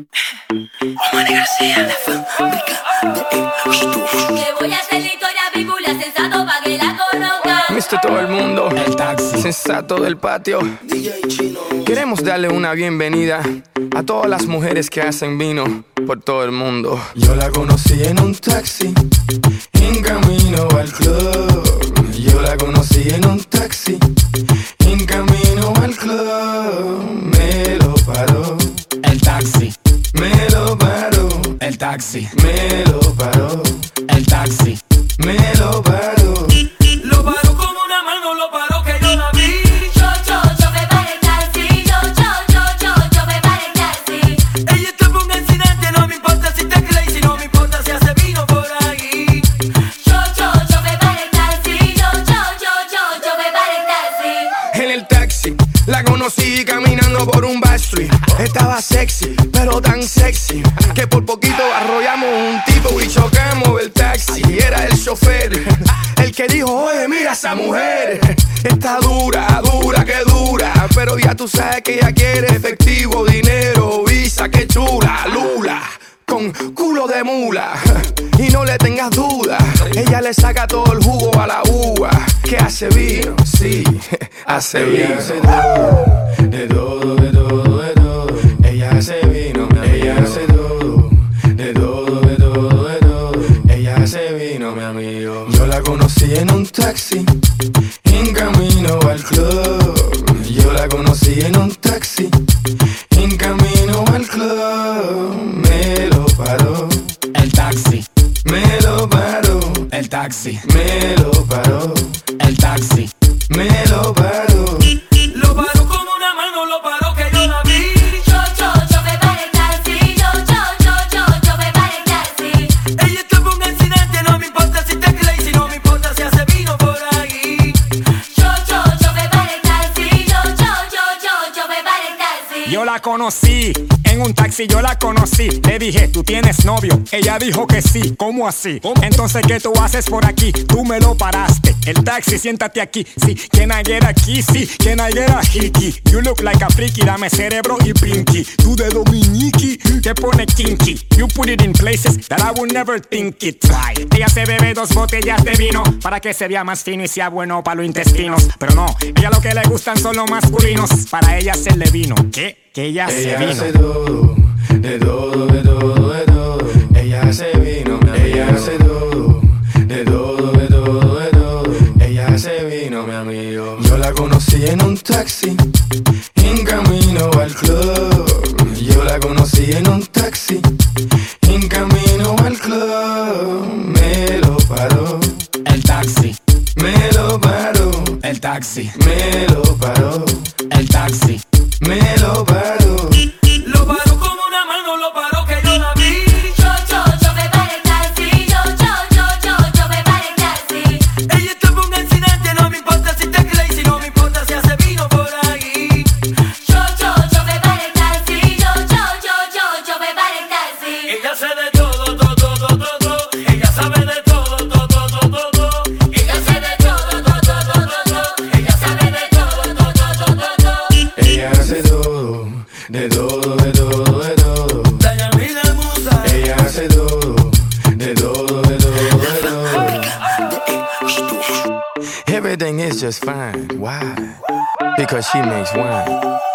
Omani García, la fábrica de estudio. Le voy a hacer la historia bíblia sensato pa' que la conozcan. Mr. Todo el mundo, el taxi sensato del patio. DJ Chino. Queremos darle una bienvenida a todas las mujeres que hacen vino por todo el mundo. Yo la conocí en un taxi, en camino al club. Yo la conocí en un taxi, en camino al club. Me lo paró, el taxi, me lo paró, el taxi, me lo paró, el taxi, me lo paró. Lo paró como una mano, lo paró que yo la vi. Yo me paré el taxi. Yo me paré el taxi. Ella está por un accidente, no me importa si te crees, si no me importa si hace vino por ahí. Yo me paré el taxi. Yo me paré el taxi. En el taxi la conocí caminando por un backstreet. Estaba sexy, pero tan sexy que por poquito arrollamos un tipo y chocamos el taxi. Era el chofer el que dijo: oye, mira esa mujer, está dura, dura, que dura. Pero ya tú sabes que ella quiere efectivo, dinero, visa, que chula, lula, con culo de mula. Y no le tengas duda, ella le saca todo el jugo a la uva. Que hace vino, sí, hace vino. Ella hace todo, de todo, de todo, de todo. Ella hace vino, ella hace todo, de todo, de todo, de todo. Ella hace vino, mi amigo. Yo la conocí en un taxi, en camino al club. Yo la conocí en un taxi, en camino al club. Me lo paró, el taxi, me lo paró, el taxi, me lo paró, el taxi, me lo paró. Lo paró como una mano, lo paró que yo la vi. Yo me paré el taxi. Yo me paré el taxi. Ella está por un accidente, no me importa si te crees, si no me importa si hace vino por ahí. Yo me paré el taxi. Yo me paré el taxi. Yo la conocí en un taxi, yo la conocí. Le dije, ¿tú tienes novio? Ella dijo que sí. ¿Cómo así? Entonces, ¿qué tú haces por aquí? Tú me lo paraste. El taxi, siéntate aquí. Sí, can I get a key? Sí, can I get a hickey? You look like a freaky, dame cerebro y pinky. Tú de dominiki, te pone kinky. You put it in places that I would never think it. Right. Ella se bebe 2 botellas de vino para que se vea más fino y sea bueno para los intestinos. Pero no, ella lo que le gustan son los masculinos. Para ella hacerle vino. ¿Qué? Que ella hace Ella vino. hace todo, de todo, de todo, de todo. Ella hace vino, ella hace todo, de todo, de todo, de todo. Ella hace vino, mi amigo. Yo la conocí en un taxi, en camino al club. Yo la conocí en un taxi, en camino al club. Me lo paró, El taxi, me lo paró, el taxi, me lo paró, el taxi, me lo paró. Lo paró como una mano, lo paró que yo la vi. Yo me paré el taxi. Yo me paré el taxi. Ella está por un accidente, no me importa si te crees, si no me importa si hace vino por ahí. Yo me paré el taxi. Yo me paré el taxi. Ella hace de todo, todo. Ella sabe de todo, todo. Ella sabe de todo. Ella sabe de todo. Ella hace todo, de todo, de todo, de todo. Dayamila Musa. Ella hace todo, de todo, de todo, de todo. Everything is just fine. Why? Because she makes wine.